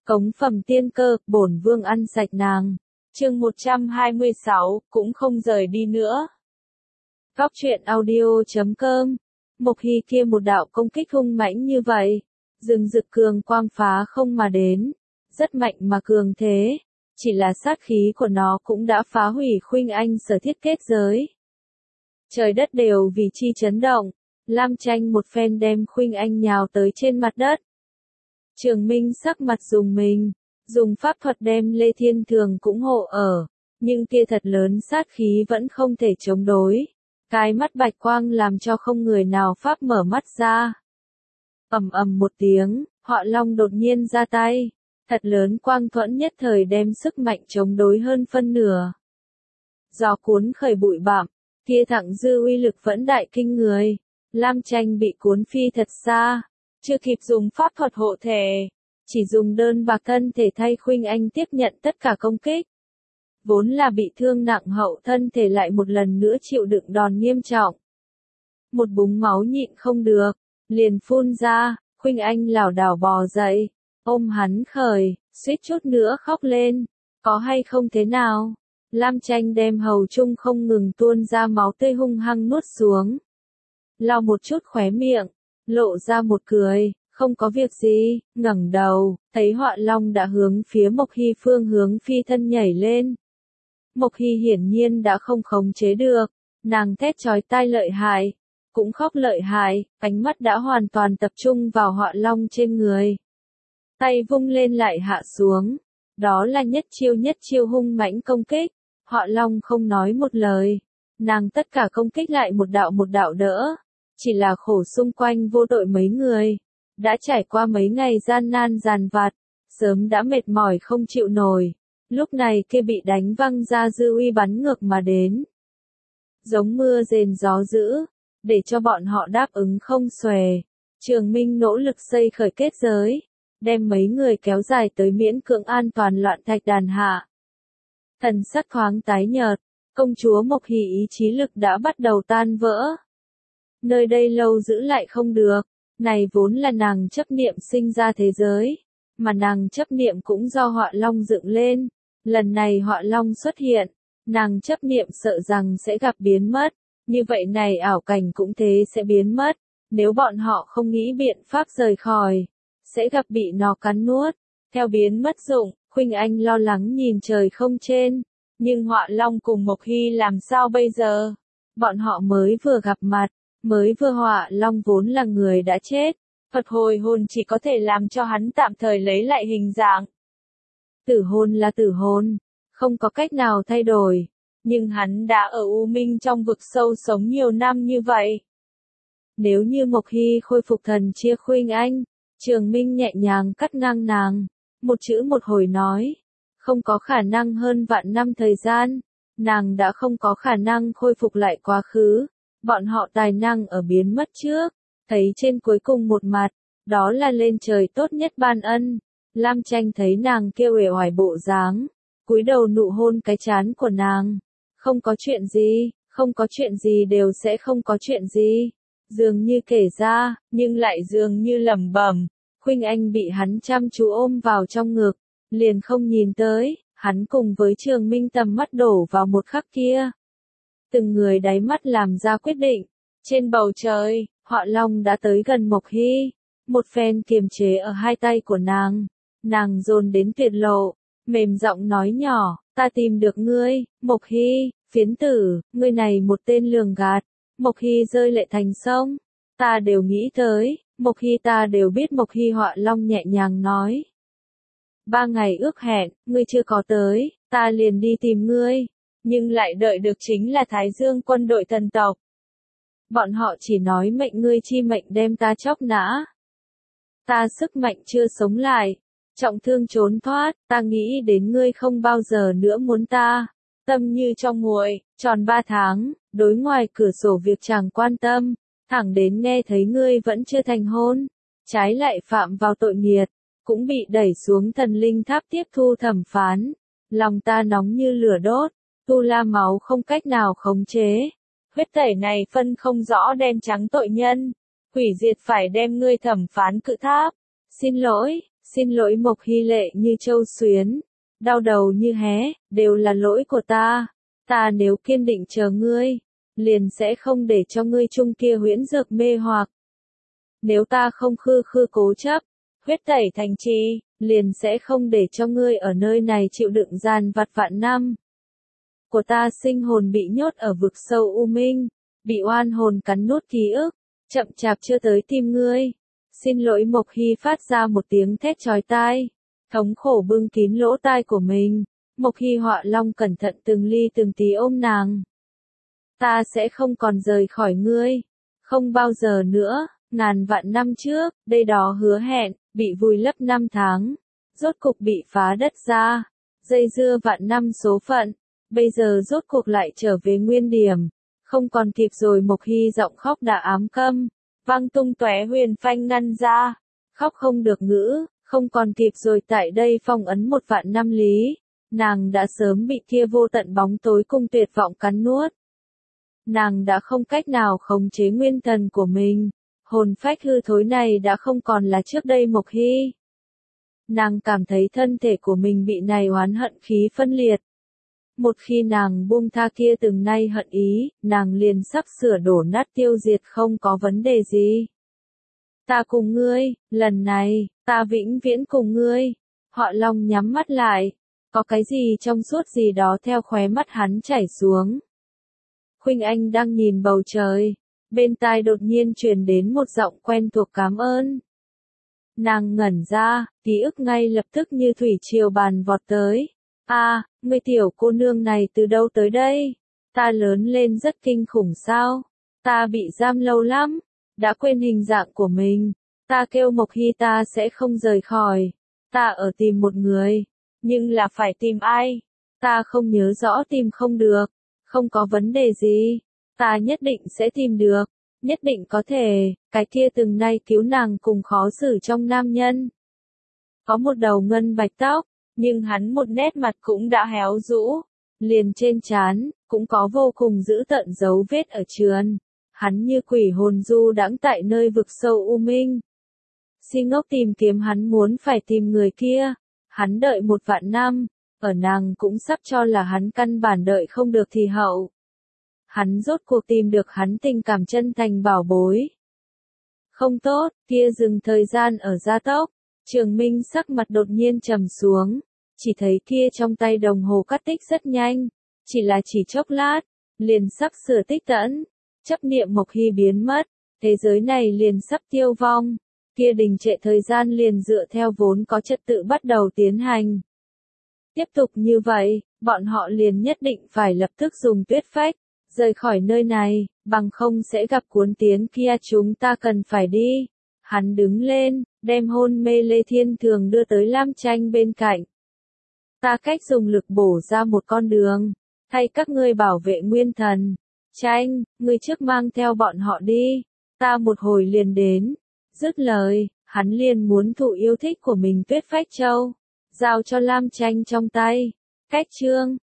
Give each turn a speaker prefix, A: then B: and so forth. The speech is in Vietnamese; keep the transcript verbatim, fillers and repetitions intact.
A: Cống phẩm tiên cơ, bổn vương ăn sạch nàng. Chương một trăm hai mươi sáu, cũng không rời đi nữa. Góc truyện audio chấm com. Mộc Hy kia một đạo công kích hung mãnh như vậy, rừng rực cường quang phá không mà đến, rất mạnh mà cường thế, chỉ là sát khí của nó cũng đã phá hủy Khuynh Anh sở thiết kết giới. Trời đất đều vì chi chấn động, Lam Tranh một phen đem Khuynh Anh nhào tới trên mặt đất. Trường Minh sắc mặt dùng mình, dùng pháp thuật đem Lê Thiên Thường cũng hộ ở, nhưng kia thật lớn sát khí vẫn không thể chống đối. Cái mắt bạch quang làm cho không người nào pháp mở mắt ra. Ầm ầm một tiếng, Họa Long đột nhiên ra tay, thật lớn quang thuẫn nhất thời đem sức mạnh chống đối hơn phân nửa. Gió cuốn khởi bụi bặm, kia thẳng dư uy lực vẫn đại kinh người, Lam Tranh bị cuốn phi thật xa, chưa kịp dùng pháp thuật hộ thể, chỉ dùng đơn bạc thân thể thay Khuynh Anh tiếp nhận tất cả công kích. Vốn là bị thương nặng hậu thân thể lại một lần nữa chịu đựng đòn nghiêm trọng. Một búng máu nhịn không được, liền phun ra, Khuynh Anh lảo đảo bò dậy, ôm hắn khởi, suýt chút nữa khóc lên, có hay không thế nào? Lam Tranh đem hầu trung không ngừng tuôn ra máu tươi hung hăng nuốt xuống. Lau một chút khóe miệng, lộ ra một cười, không có việc gì, ngẩng đầu, thấy Họa Long đã hướng phía Mộc Hy phương hướng phi thân nhảy lên. Mộc Hy hiển nhiên đã không khống chế được, nàng thét chói tai lợi hại, cũng khóc lợi hại, ánh mắt đã hoàn toàn tập trung vào Họa Long trên người. Tay vung lên lại hạ xuống, đó là nhất chiêu nhất chiêu hung mãnh công kích, Họa Long không nói một lời, nàng tất cả công kích lại một đạo một đạo đỡ, chỉ là khổ xung quanh vô đội mấy người, đã trải qua mấy ngày gian nan dàn vặt, sớm đã mệt mỏi không chịu nổi. Lúc này kia bị đánh văng ra dư uy bắn ngược mà đến. Giống mưa rền gió dữ, để cho bọn họ đáp ứng không xuề. Trường Minh nỗ lực xây khởi kết giới, đem mấy người kéo dài tới miễn cưỡng an toàn loạn thạch đàn hạ. Thần sắc thoáng tái nhợt, công chúa Mộc Hy ý chí lực đã bắt đầu tan vỡ. Nơi đây lâu giữ lại không được, này vốn là nàng chấp niệm sinh ra thế giới, mà nàng chấp niệm cũng do Họa Long dựng lên. Lần này Họa Long xuất hiện, nàng chấp niệm sợ rằng sẽ gặp biến mất, như vậy này ảo cảnh cũng thế sẽ biến mất, nếu bọn họ không nghĩ biện pháp rời khỏi, sẽ gặp bị nó cắn nuốt, theo biến mất dụng, Khuynh Anh lo lắng nhìn trời không trên, nhưng Họa Long cùng Mộc Hy làm sao bây giờ? Bọn họ mới vừa gặp mặt, mới vừa Họa Long vốn là người đã chết, Phật hồi hồn chỉ có thể làm cho hắn tạm thời lấy lại hình dạng. Tử hồn là tử hồn, không có cách nào thay đổi, nhưng hắn đã ở U Minh trong vực sâu sống nhiều năm như vậy. Nếu như Mộc Hy khôi phục thần chia Khuynh Anh, Trường Minh nhẹ nhàng cắt ngang nàng, một chữ một hồi nói, không có khả năng hơn vạn năm thời gian, nàng đã không có khả năng khôi phục lại quá khứ, bọn họ tài năng ở biến mất trước, thấy trên cuối cùng một mặt, đó là lên trời tốt nhất ban ân. Lam Tranh thấy nàng kêu uể oải bộ dáng, cúi đầu nụ hôn cái trán của nàng. Không có chuyện gì, không có chuyện gì đều sẽ không có chuyện gì. Dường như kể ra, nhưng lại dường như lẩm bẩm. Khuynh Anh bị hắn chăm chú ôm vào trong ngực, liền không nhìn tới, hắn cùng với Trường Minh tầm mắt đổ vào một khắc kia. Từng người đáy mắt làm ra quyết định. Trên bầu trời, Họa Long đã tới gần Mộc Hy, một phen kiềm chế ở hai tay của nàng. Nàng dồn đến tuyệt lộ, mềm giọng nói nhỏ, ta tìm được ngươi, Mộc Hy, phiến tử, ngươi này một tên lường gạt. Mộc Hy rơi lệ thành sông, ta đều nghĩ tới, Mộc Hy ta đều biết. Mộc Hy Họa Long nhẹ nhàng nói. Ba ngày ước hẹn, ngươi chưa có tới, ta liền đi tìm ngươi, nhưng lại đợi được chính là Thái Dương quân đội thần tộc. Bọn họ chỉ nói mệnh ngươi chi mệnh đem ta chóc nã. Ta sức mạnh chưa sống lại. Trọng thương trốn thoát, ta nghĩ đến ngươi không bao giờ nữa muốn ta. Tâm như trong nguội, tròn ba tháng, đối ngoài cửa sổ việc chẳng quan tâm, thẳng đến nghe thấy ngươi vẫn chưa thành hôn, trái lại phạm vào tội nghiệt, cũng bị đẩy xuống thần linh tháp tiếp thu thẩm phán. Lòng ta nóng như lửa đốt, tu la máu không cách nào khống chế. Huyết tẩy này phân không rõ đen trắng tội nhân, hủy diệt phải đem ngươi thẩm phán cự tháp. Xin lỗi, Xin lỗi Mộc Hy lệ như châu xuyến, đau đầu như hé, đều là lỗi của ta. Ta nếu kiên định chờ ngươi, liền sẽ không để cho ngươi chung kia huyễn dược mê hoặc. Nếu ta không khư khư cố chấp, huyết tẩy thành trì, liền sẽ không để cho ngươi ở nơi này chịu đựng gian vặt vạn năm. Của ta sinh hồn bị nhốt ở vực sâu u minh, bị oan hồn cắn nuốt ký ức, chậm chạp chưa tới tim ngươi. Xin lỗi Mộc Hy phát ra một tiếng thét chói tai, thống khổ bưng kín lỗ tai của mình. Mộc Hy Họa Long cẩn thận từng ly từng tí ôm nàng. Ta sẽ không còn rời khỏi ngươi, không bao giờ nữa. Ngàn vạn năm trước, đây đó hứa hẹn, bị vùi lấp năm tháng, rốt cục bị phá đất ra, dây dưa vạn năm số phận, bây giờ rốt cuộc lại trở về nguyên điểm, không còn kịp rồi. Mộc Hy giọng khóc đã ám câm, vang tung tóe huyền phanh ngăn ra, khóc không được ngữ, không còn kịp rồi. Tại đây phong ấn một vạn năm lý, nàng đã sớm bị kia vô tận bóng tối cung tuyệt vọng cắn nuốt. Nàng đã không cách nào khống chế nguyên thần của mình. Hồn phách hư thối này đã không còn là trước đây Mộc Hy. Nàng cảm thấy thân thể của mình bị này oán hận khí phân liệt. Một khi nàng buông tha kia từng nay hận ý, nàng liền sắp sửa đổ nát tiêu diệt không có vấn đề gì. Ta cùng ngươi, lần này, ta vĩnh viễn cùng ngươi. Họ Long nhắm mắt lại, có cái gì trong suốt gì đó theo khóe mắt hắn chảy xuống. Khuynh Anh đang nhìn bầu trời. Bên tai đột nhiên truyền đến một giọng quen thuộc cảm ơn. Nàng ngẩn ra, ký ức ngay lập tức như thủy triều bàn vọt tới. A, à, ngươi tiểu cô nương này từ đâu tới đây? Ta lớn lên rất kinh khủng sao? Ta bị giam lâu lắm, đã quên hình dạng của mình. Ta kêu Mộc Hy ta sẽ không rời khỏi. Ta ở tìm một người, nhưng là phải tìm ai? Ta không nhớ rõ, tìm không được. Không có vấn đề gì. Ta nhất định sẽ tìm được, nhất định có thể. Cái kia từng nay cứu nàng cùng khó xử trong nam nhân. Có một đầu ngân bạch tóc, nhưng hắn một nét mặt cũng đã héo rũ. Liền trên trán, cũng có vô cùng dữ tợn dấu vết ở trườn. Hắn như quỷ hồn du đãng tại nơi vực sâu u minh. Si ngốc tìm kiếm hắn muốn phải tìm người kia. Hắn đợi một vạn năm, ở nàng cũng sắp cho là hắn căn bản đợi không được thì hậu. Hắn rốt cuộc tìm được hắn tình cảm chân thành bảo bối. Không tốt, kia dừng thời gian ở gia tốc. Trường Minh sắc mặt đột nhiên trầm xuống. Chỉ thấy kia trong tay đồng hồ cắt tích rất nhanh. Chỉ là chỉ chốc lát, liền sắp sửa tích tẫn. Chấp niệm Mộc Hy biến mất. Thế giới này liền sắp tiêu vong. Kia đình trệ thời gian liền dựa theo vốn có trật tự bắt đầu tiến hành. Tiếp tục như vậy, bọn họ liền nhất định phải lập tức dùng tuyết phách. Rời khỏi nơi này, bằng không sẽ gặp cuốn tiến kia, chúng ta cần phải đi. Hắn đứng lên, đem hôn mê Lê Thiên Thường đưa tới Lam Tranh bên cạnh. Ta cách dùng lực bổ ra một con đường, thay các ngươi bảo vệ nguyên thần. Tranh, ngươi trước mang theo bọn họ đi, ta một hồi liền đến. Dứt lời, hắn liền muốn thụ yêu thích của mình tuyết phách châu, giao cho Lam Tranh trong tay. Cách chương